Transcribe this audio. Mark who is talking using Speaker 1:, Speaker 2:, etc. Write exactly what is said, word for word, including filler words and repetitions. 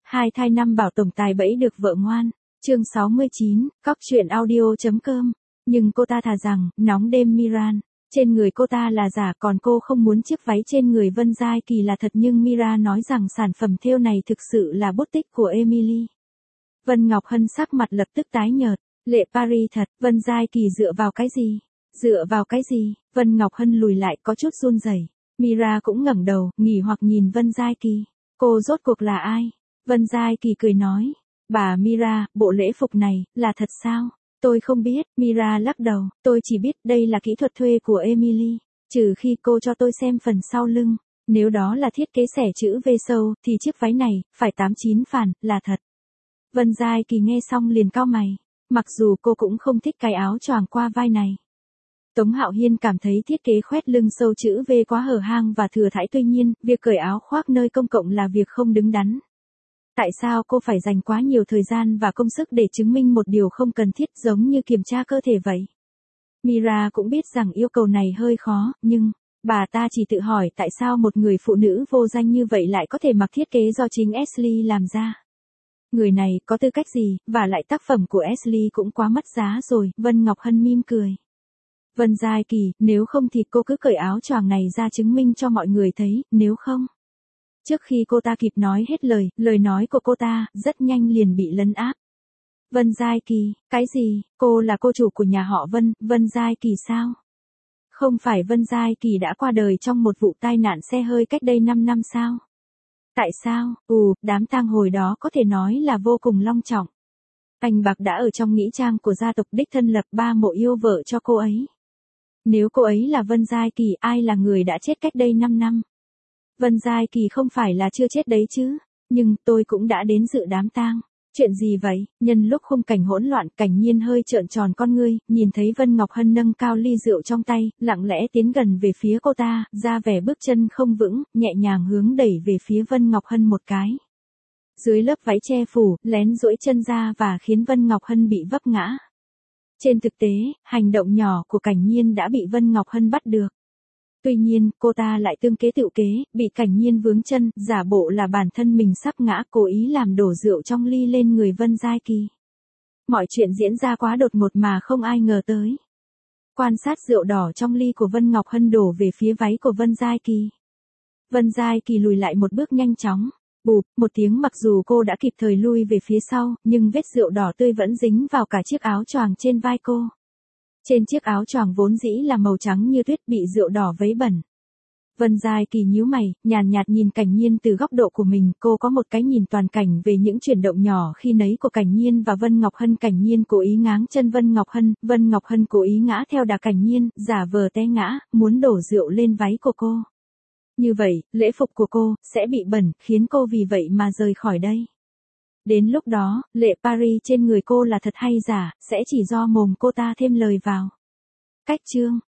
Speaker 1: Hai thai năm bảo tổng tài bẫy được vợ ngoan. Chương sáu mươi chín, cóc truyện audio.com. Nhưng cô ta thà rằng, nóng đêm Miran. Trên người cô ta là giả, còn cô không muốn chiếc váy trên người Vân Giai Kỳ là thật, nhưng Mira nói rằng sản phẩm thêu này thực sự là bút tích của Emily. Vân Ngọc Hân sắc mặt lập tức tái nhợt. Lệ Paris thật, Vân Giai Kỳ dựa vào cái gì? Dựa vào cái gì? Vân Ngọc Hân lùi lại có chút run rẩy. Mira cũng ngẩng đầu, nghỉ hoặc nhìn Vân Giai Kỳ. Cô rốt cuộc là ai? Vân Giai Kỳ cười nói. Bà Mira, bộ lễ phục này, là thật sao? Tôi không biết, Mira lắc đầu, tôi chỉ biết đây là kỹ thuật thuê của Emily. Trừ khi cô cho tôi xem phần sau lưng. Nếu đó là thiết kế xẻ chữ V sâu, thì chiếc váy này, phải tám chín phản, là thật. Vân Giai Kỳ nghe xong liền cau mày. Mặc dù cô cũng không thích cái áo choàng qua vai này. Tống Hạo Hiên cảm thấy thiết kế khoét lưng sâu chữ V quá hở hang và thừa thãi, tuy nhiên, việc cởi áo khoác nơi công cộng là việc không đứng đắn. Tại sao cô phải dành quá nhiều thời gian và công sức để chứng minh một điều không cần thiết, giống như kiểm tra cơ thể vậy? Mira cũng biết rằng yêu cầu này hơi khó, nhưng bà ta chỉ tự hỏi tại sao một người phụ nữ vô danh như vậy lại có thể mặc thiết kế do chính Ashley làm ra. Người này có tư cách gì, và lại tác phẩm của Ashley cũng quá mất giá rồi. Vân Ngọc Hân mỉm cười. Vân Giai Kỳ, nếu không thì cô cứ cởi áo choàng này ra chứng minh cho mọi người thấy, nếu không. Trước khi cô ta kịp nói hết lời, lời nói của cô ta rất nhanh liền bị lấn áp. Vân Giai Kỳ, cái gì? Cô là cô chủ của nhà họ Vân, Vân Giai Kỳ sao? Không phải Vân Giai Kỳ đã qua đời trong một vụ tai nạn xe hơi cách đây năm năm sao? Tại sao? Ừ, đám tang hồi đó có thể nói là vô cùng long trọng. Anh Bạc đã ở trong nghĩa trang của gia tộc đích thân lập ba mộ yêu vợ cho cô ấy. Nếu cô ấy là Vân Giai Kỳ, ai là người đã chết cách đây năm năm? Vân Giai Kỳ không phải là chưa chết đấy chứ, nhưng tôi cũng đã đến dự đám tang. Chuyện gì vậy? Nhân lúc khung cảnh hỗn loạn, Cảnh Nhiên hơi trợn tròn con ngươi, nhìn thấy Vân Ngọc Hân nâng cao ly rượu trong tay, lặng lẽ tiến gần về phía cô ta, ra vẻ bước chân không vững, nhẹ nhàng hướng đẩy về phía Vân Ngọc Hân một cái. Dưới lớp váy che phủ, lén duỗi chân ra và khiến Vân Ngọc Hân bị vấp ngã. Trên thực tế, hành động nhỏ của Cảnh Nhiên đã bị Vân Ngọc Hân bắt được. Tuy nhiên, cô ta lại tương kế tựu kế, bị Cảnh Nhiên vướng chân, giả bộ là bản thân mình sắp ngã, cố ý làm đổ rượu trong ly lên người Vân Giai Kỳ. Mọi chuyện diễn ra quá đột ngột mà không ai ngờ tới. Quan sát rượu đỏ trong ly của Vân Ngọc Hân đổ về phía váy của Vân Giai Kỳ. Vân Giai Kỳ lùi lại một bước nhanh chóng. Bụp, một tiếng, mặc dù cô đã kịp thời lui về phía sau, nhưng vết rượu đỏ tươi vẫn dính vào cả chiếc áo choàng trên vai cô. Trên chiếc áo choàng vốn dĩ là màu trắng như tuyết bị rượu đỏ vấy bẩn. Vân Giai Kỳ nhíu mày, nhàn nhạt nhìn Cảnh Nhiên từ góc độ của mình, cô có một cái nhìn toàn cảnh về những chuyển động nhỏ khi nấy của Cảnh Nhiên và Vân Ngọc Hân. Cảnh Nhiên cố ý ngáng chân Vân Ngọc Hân, Vân Ngọc Hân cố ý ngã theo đà Cảnh Nhiên, giả vờ té ngã, muốn đổ rượu lên váy của cô. Như vậy, lễ phục của cô sẽ bị bẩn, khiến cô vì vậy mà rời khỏi đây. Đến lúc đó, lệ Paris trên người cô là thật hay giả, sẽ chỉ do mồm cô ta thêm lời vào. Cách chương